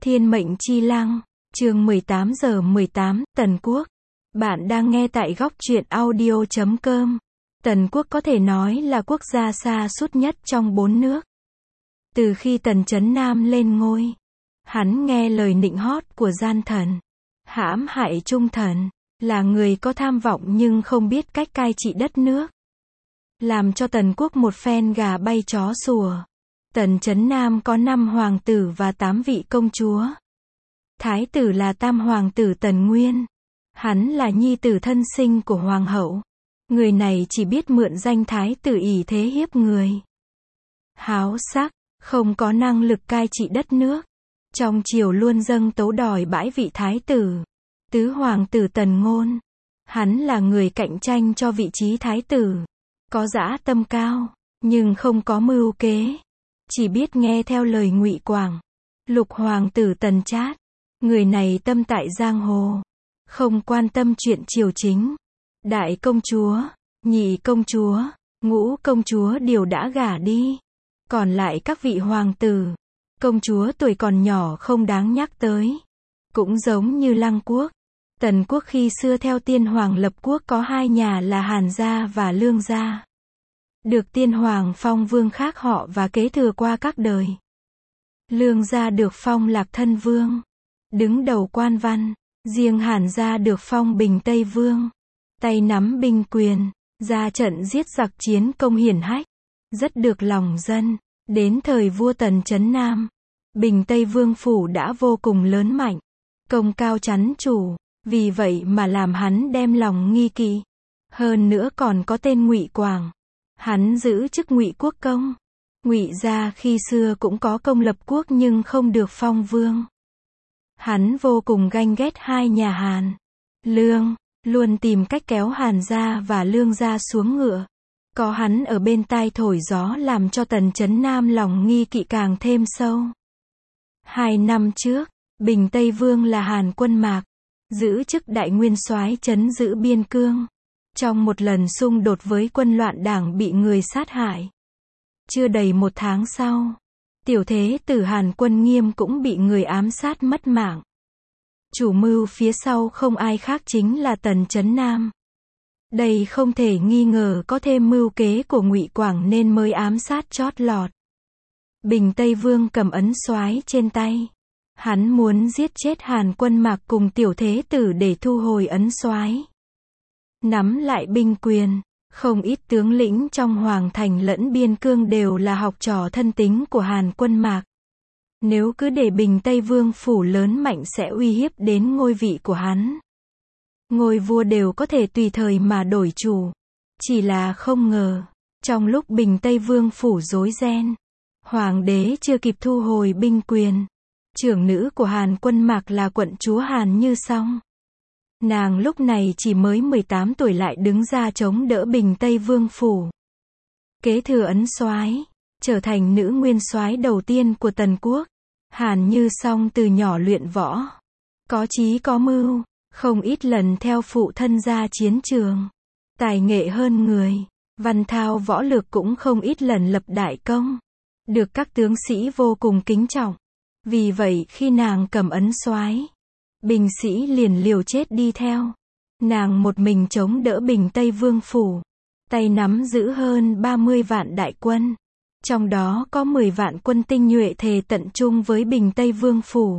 Thiên mệnh chi lăng, chương 18:18, Tần Quốc. Bạn đang nghe tại góc truyện audio.com. Tần Quốc có thể nói là quốc gia xa suốt nhất trong 4 nước. Từ khi Tần Chấn Nam lên ngôi, hắn nghe lời nịnh hót của gian thần, hãm hại trung thần, là người có tham vọng nhưng không biết cách cai trị đất nước, làm cho Tần Quốc một phen gà bay chó sủa. Tần Chấn Nam có 5 hoàng tử và 8 vị công chúa. Thái tử là tam hoàng tử Tần Nguyên. Hắn là nhi tử thân sinh của hoàng hậu. Người này chỉ biết mượn danh thái tử ỷ thế hiếp người. Háo sắc, không có năng lực cai trị đất nước. Trong triều luôn dâng tấu đòi bãi vị thái tử. Tứ hoàng tử Tần Ngôn. Hắn là người cạnh tranh cho vị trí thái tử. Có dã tâm cao, nhưng không có mưu kế. Chỉ biết nghe theo lời Ngụy Quảng. Lục hoàng tử Tần Trát. Người này tâm tại giang hồ. Không quan tâm chuyện triều chính. Đại công chúa, nhị công chúa, ngũ công chúa đều đã gả đi. Còn lại các vị hoàng tử, công chúa tuổi còn nhỏ không đáng nhắc tới. Cũng giống như Lăng Quốc. Tần Quốc khi xưa theo tiên hoàng lập quốc có 2 nhà là Hàn gia và Lương gia. Được tiên hoàng phong vương khác họ và kế thừa qua các đời. Lương gia được phong Lạc Thân Vương, đứng đầu quan văn. Riêng Hàn gia được phong Bình Tây Vương, tay nắm binh quyền, ra trận giết giặc chiến công hiển hách, rất được lòng dân. Đến thời vua Tần Chấn Nam, Bình Tây Vương phủ đã vô cùng lớn mạnh, công cao chắn chủ, vì vậy mà làm hắn đem lòng nghi kỵ. Hơn nữa còn có tên Ngụy Quảng. Hắn giữ chức Ngụy Quốc công. Ngụy gia khi xưa cũng có công lập quốc nhưng không được phong vương. Hắn vô cùng ganh ghét 2 nhà Hàn, Lương, luôn tìm cách kéo Hàn gia và Lương gia xuống ngựa. Có hắn ở bên tai thổi gió làm cho Tần Chấn Nam lòng nghi kỵ càng thêm sâu. 2 năm trước, Bình Tây Vương là Hàn Quân Mạc, giữ chức đại nguyên soái trấn giữ biên cương. Trong một lần xung đột với quân loạn đảng bị người sát hại. Chưa đầy 1 tháng sau, tiểu thế tử Hàn Quân Nghiêm cũng bị người ám sát mất mạng. Chủ mưu phía sau không ai khác chính là Tần Chấn Nam. Đây không thể nghi ngờ có thêm mưu kế của Ngụy Quảng nên mới ám sát chót lọt. Bình Tây Vương cầm ấn soái trên tay. Hắn muốn giết chết Hàn Quân Mạc cùng tiểu thế tử để thu hồi ấn soái. Nắm lại binh quyền. Không ít tướng lĩnh trong hoàng thành lẫn biên cương đều là học trò thân tín của Hàn Quân Mạc. Nếu cứ để Bình Tây Vương phủ lớn mạnh sẽ uy hiếp đến ngôi vị của hắn. Ngôi vua đều có thể tùy thời mà đổi chủ. Chỉ là không ngờ, trong lúc Bình Tây Vương phủ rối ren, hoàng đế chưa kịp thu hồi binh quyền. Trưởng nữ của Hàn Quân Mạc là quận chúa Hàn Như Song. Nàng lúc này chỉ mới 18 tuổi lại đứng ra chống đỡ Bình Tây Vương phủ. Kế thừa ấn soái, trở thành nữ nguyên soái đầu tiên của Tần Quốc. Hàn Như Song từ nhỏ luyện võ, có chí có mưu, không ít lần theo phụ thân ra chiến trường. Tài nghệ hơn người, văn thao võ lược cũng không ít lần lập đại công, được các tướng sĩ vô cùng kính trọng. Vì vậy khi nàng cầm ấn soái, binh sĩ liền liều chết đi theo. Nàng một mình chống đỡ Bình Tây Vương phủ, tay nắm giữ hơn 30 vạn đại quân. Trong đó có 10 vạn quân tinh nhuệ thề tận chung với Bình Tây Vương phủ.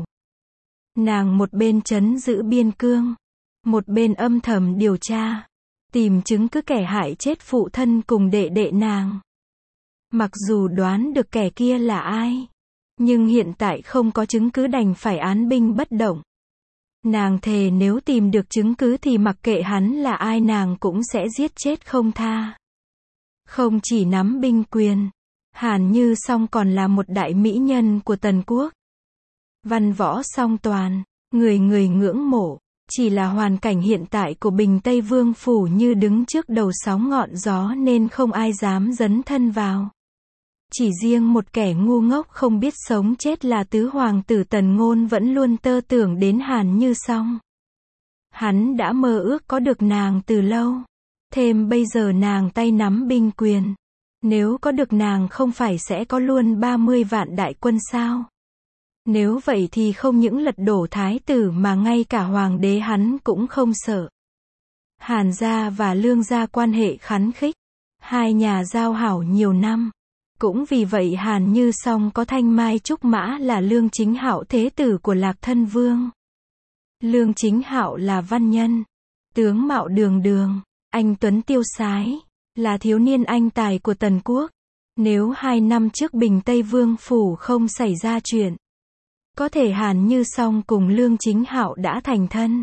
Nàng một bên trấn giữ biên cương, một bên âm thầm điều tra, tìm chứng cứ kẻ hại chết phụ thân cùng đệ đệ nàng. Mặc dù đoán được kẻ kia là ai, nhưng hiện tại không có chứng cứ đành phải án binh bất động. Nàng thề nếu tìm được chứng cứ thì mặc kệ hắn là ai nàng cũng sẽ giết chết không tha. Không chỉ nắm binh quyền, Hàn Như Song còn là một đại mỹ nhân của Tần Quốc. Văn võ song toàn, người người ngưỡng mộ. Chỉ là hoàn cảnh hiện tại của Bình Tây Vương phủ như đứng trước đầu sóng ngọn gió nên không ai dám dấn thân vào. Chỉ riêng một kẻ ngu ngốc không biết sống chết là tứ hoàng tử Tần Ngôn vẫn luôn tơ tưởng đến Hàn Như Song. Hắn đã mơ ước có được nàng từ lâu. Thêm bây giờ nàng tay nắm binh quyền. Nếu có được nàng không phải sẽ có luôn 30 vạn đại quân sao? Nếu vậy thì không những lật đổ thái tử mà ngay cả hoàng đế hắn cũng không sợ. Hàn gia và Lương gia quan hệ khắng khích, hai nhà giao hảo nhiều năm. Cũng vì vậy Hàn Như Song có thanh mai trúc mã là Lương Chính Hạo thế tử của Lạc Thân Vương. Lương Chính Hạo là văn nhân, tướng mạo đường đường, anh tuấn tiêu sái, là thiếu niên anh tài của Tần quốc. Nếu 2 năm trước Bình Tây Vương phủ không xảy ra chuyện, có thể Hàn Như Song cùng Lương Chính Hạo đã thành thân.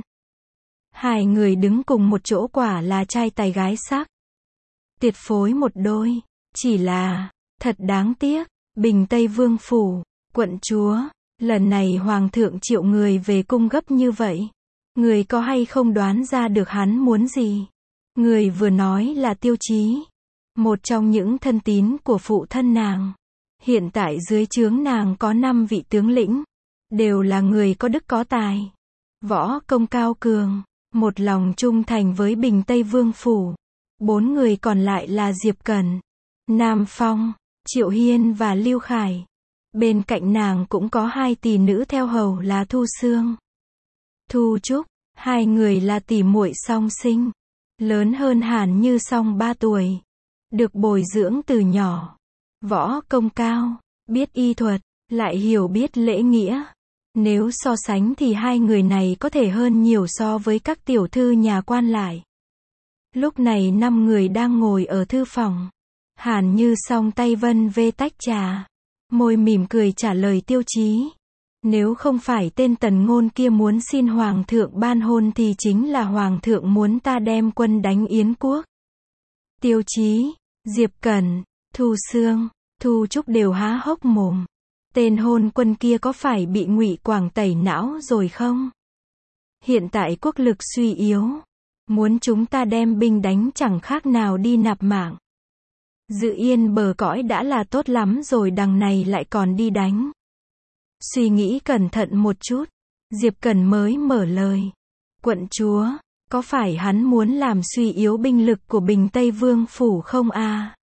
Hai người đứng cùng một chỗ quả là trai tài gái sắc. Tuyệt phối một đôi. Chỉ là, thật đáng tiếc, Bình Tây Vương phủ, quận chúa, lần này hoàng thượng triệu người về cung gấp như vậy. Người có hay không đoán ra được hắn muốn gì? Người vừa nói là Tiêu Chí, một trong những thân tín của phụ thân nàng. Hiện tại dưới trướng nàng có 5 vị tướng lĩnh, đều là người có đức có tài, võ công cao cường, một lòng trung thành với Bình Tây Vương phủ. 4 người còn lại là Diệp Cẩn, Nam Phong, Triệu Hiên và Lưu Khải. Bên cạnh nàng cũng có 2 tỷ nữ theo hầu là Thu Sương, Thu Trúc. 2 người là tỷ muội song sinh, lớn hơn Hàn Như Song 3 tuổi, được bồi dưỡng từ nhỏ, võ công cao, biết y thuật, lại hiểu biết lễ nghĩa. Nếu so sánh thì 2 người này có thể hơn nhiều so với các tiểu thư nhà quan lại. Lúc này 5 người đang ngồi ở thư phòng. Hàn Như Song tay vân vê tách trà, môi mỉm cười trả lời Tiêu Chí. Nếu không phải tên Tần Ngôn kia muốn xin hoàng thượng ban hôn thì chính là hoàng thượng muốn ta đem quân đánh Yến quốc. Tiêu Chí, Diệp Cẩn, Thu Sương, Thu Trúc đều há hốc mồm. Tên hôn quân kia có phải bị Ngụy Quảng tẩy não rồi không? Hiện tại quốc lực suy yếu, muốn chúng ta đem binh đánh chẳng khác nào đi nạp mạng. Giữ yên bờ cõi đã là tốt lắm rồi, đằng này lại còn đi đánh. Suy nghĩ cẩn thận một chút, Diệp Cẩn mới mở lời. Quận chúa, có phải hắn muốn làm suy yếu binh lực của Bình Tây Vương phủ không a?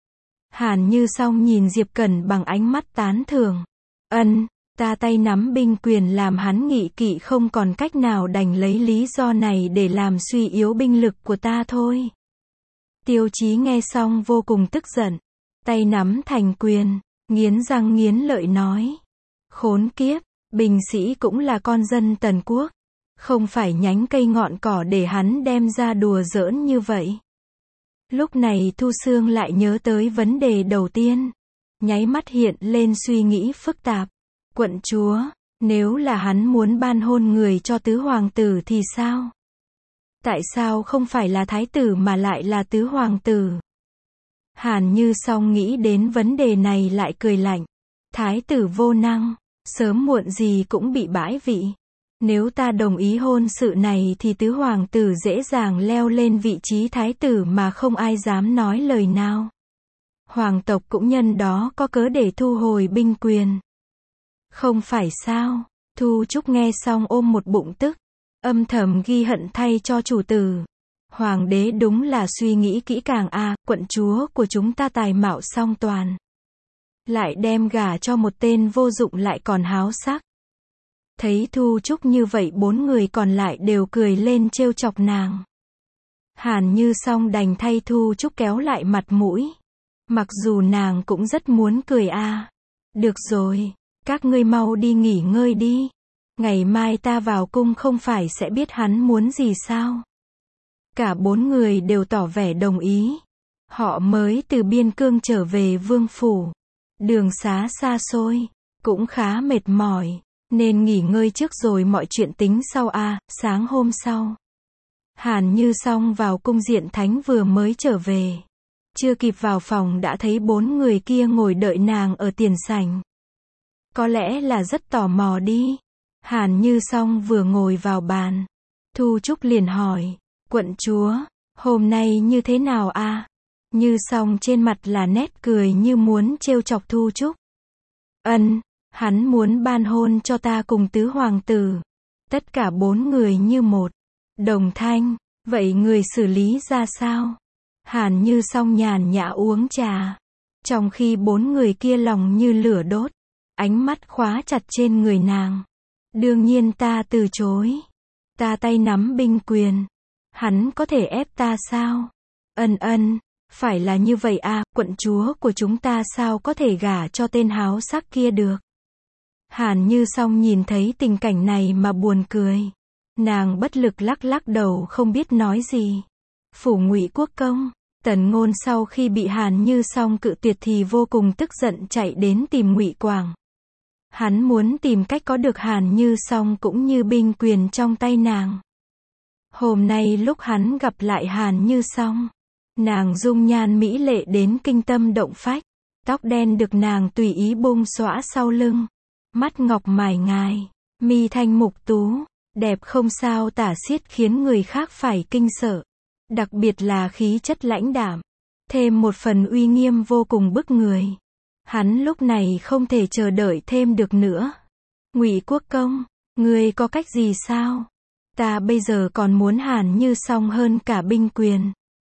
Hàn Như Song nhìn Diệp Cẩn bằng ánh mắt tán thưởng. Ta tay nắm binh quyền làm hắn nghị kỵ không còn cách nào, đành lấy lý do này để làm suy yếu binh lực của ta thôi. Tiêu Chí nghe xong vô cùng tức giận, tay nắm thành quyền, nghiến răng nghiến lợi nói. Khốn kiếp, binh sĩ cũng là con dân Tần quốc, không phải nhánh cây ngọn cỏ để hắn đem ra đùa giỡn như vậy. Lúc này Thu Sương lại nhớ tới vấn đề đầu tiên, nháy mắt hiện lên suy nghĩ phức tạp. Quận chúa, nếu là hắn muốn ban hôn người cho tứ hoàng tử thì sao? Tại sao không phải là thái tử mà lại là tứ hoàng tử? Hàn Như Song nghĩ đến vấn đề này lại cười lạnh. Thái tử vô năng, sớm muộn gì cũng bị bãi vị. Nếu ta đồng ý hôn sự này thì tứ hoàng tử dễ dàng leo lên vị trí thái tử mà không ai dám nói lời nào. Hoàng tộc cũng nhân đó có cớ để thu hồi binh quyền. Không phải sao? Thu Trúc nghe xong ôm một bụng tức, âm thầm ghi hận thay cho chủ tử. Hoàng đế đúng là suy nghĩ kỹ càng a, quận chúa của chúng ta tài mạo song toàn, lại đem gả cho một tên vô dụng lại còn háo sắc. Thấy Thu Trúc như vậy 4 người còn lại đều cười lên trêu chọc nàng. Hàn Như Song đành thay Thu Trúc kéo lại mặt mũi. Mặc dù nàng cũng rất muốn cười a. Được rồi, các ngươi mau đi nghỉ ngơi đi. Ngày mai ta vào cung không phải sẽ biết hắn muốn gì sao? Cả 4 người đều tỏ vẻ đồng ý. Họ mới từ biên cương trở về vương phủ. Đường xá xa xôi, cũng khá mệt mỏi, nên nghỉ ngơi trước rồi mọi chuyện tính sau a. Sáng hôm sau, Hàn Như Song vào cung Diện Thánh vừa mới trở về. Chưa kịp vào phòng đã thấy 4 người kia ngồi đợi nàng ở tiền sảnh. Có lẽ là rất tò mò đi. Hàn Như Song vừa ngồi vào bàn, Thu Trúc liền hỏi, quận chúa, hôm nay như thế nào a? Như Song trên mặt là nét cười như muốn trêu chọc Thu Trúc. Hắn muốn ban hôn cho ta cùng tứ hoàng tử. Tất cả 4 người như một đồng thanh, vậy người xử lý ra sao? Hàn Như Song nhàn nhã uống trà, trong khi 4 người kia lòng như lửa đốt. ánh mắt khóa chặt trên người nàng. Đương nhiên ta từ chối. Ta tay nắm binh quyền. Hắn có thể ép ta sao? Ân, phải là như vậy à, quận chúa của chúng ta sao có thể gả cho tên háo sắc kia được? Hàn Như Song nhìn thấy tình cảnh này mà buồn cười. Nàng bất lực lắc lắc đầu không biết nói gì. Phủ Ngụy Quốc công, Tần Ngôn sau khi bị Hàn Như Song cự tuyệt thì vô cùng tức giận chạy đến tìm Ngụy Quảng. Hắn muốn tìm cách có được Hàn Như Song cũng như binh quyền trong tay nàng. Hôm nay lúc hắn gặp lại Hàn Như Song, nàng dung nhan mỹ lệ đến kinh tâm động phách, tóc đen được nàng tùy ý bung xõa sau lưng, mắt ngọc mài ngài, mi thanh mục tú, đẹp không sao tả xiết khiến người khác phải kinh sợ. Đặc biệt là khí chất lãnh đạm, thêm một phần uy nghiêm vô cùng bức người. Hắn lúc này không thể chờ đợi thêm được nữa. Ngụy Quốc công, ngươi có cách gì sao? Ta bây giờ còn muốn Hàn Như Song hơn cả binh quyền.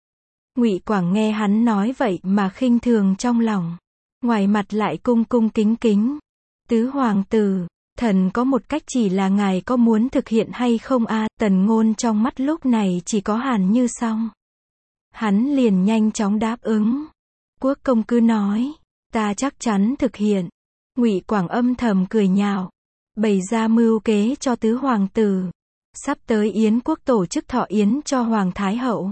Ngụy Quảng nghe hắn nói vậy mà khinh thường trong lòng, ngoài mặt lại cung cung kính kính. Tứ hoàng tử, thần có một cách, chỉ là ngài có muốn thực hiện hay không a? Tần Ngôn trong mắt lúc này chỉ có Hàn Như Song. Hắn liền nhanh chóng đáp ứng. Quốc công cứ nói, ta chắc chắn thực hiện. Ngụy Quảng âm thầm cười nhạo, bày ra mưu kế cho tứ hoàng tử. Sắp tới Yến quốc tổ chức thọ yến cho Hoàng Thái Hậu.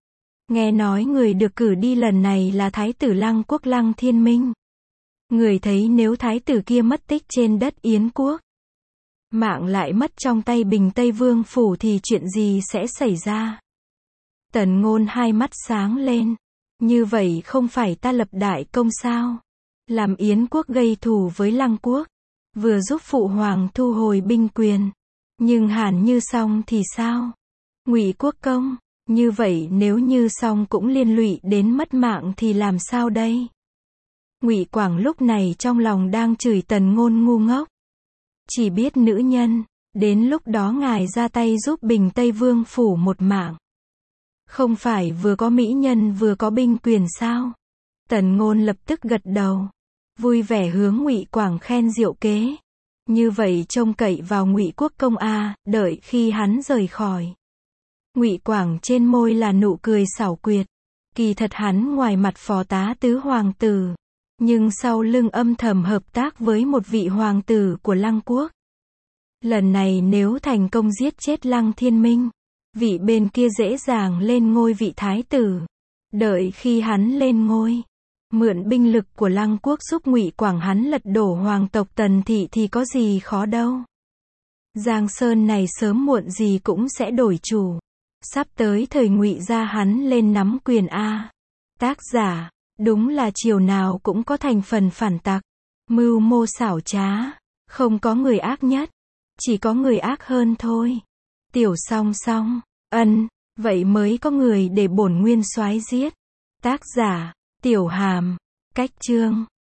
Nghe nói người được cử đi lần này là Thái tử Lăng Quốc Lăng Thiên Minh. Người thấy nếu thái tử kia mất tích trên đất Yến quốc, mạng lại mất trong tay Bình Tây Vương phủ thì chuyện gì sẽ xảy ra? Tần Ngôn hai mắt sáng lên. Như vậy không phải ta lập đại công sao? Làm Yến quốc gây thù với Lăng quốc, vừa giúp phụ hoàng thu hồi binh quyền. Nhưng Hàn Như Song thì sao? Ngụy Quốc công, như vậy nếu Như Song cũng liên lụy đến mất mạng thì làm sao đây? Ngụy Quảng lúc này trong lòng đang chửi Tần Ngôn ngu ngốc. Chỉ biết nữ nhân, đến lúc đó ngài ra tay giúp Bình Tây Vương phủ một mạng. Không phải vừa có mỹ nhân vừa có binh quyền sao? Tần Ngôn lập tức gật đầu, vui vẻ hướng Ngụy Quảng khen diệu kế. Như vậy trông cậy vào Ngụy Quốc công a, đợi khi hắn rời khỏi. Ngụy Quảng trên môi là nụ cười xảo quyệt. Kỳ thật hắn ngoài mặt phó tá tứ hoàng tử, nhưng sau lưng âm thầm hợp tác với một vị hoàng tử của Lăng quốc. Lần này nếu thành công giết chết Lăng Thiên Minh, vị bên kia dễ dàng lên ngôi vị thái tử. Đợi khi hắn lên ngôi, mượn binh lực của Lăng quốc giúp Ngụy Quảng hắn lật đổ hoàng tộc Tần thị thì có gì khó đâu. Giang Sơn này sớm muộn gì cũng sẽ đổi chủ. Sắp tới thời Ngụy gia hắn lên nắm quyền a. Tác giả, đúng là chiều nào cũng có thành phần phản tặc, mưu mô xảo trá, không có người ác nhất, chỉ có người ác hơn thôi. Tiểu Song Song, vậy mới có người để bổn nguyên soái giết. Tác giả, Tiểu Hàm, cách chương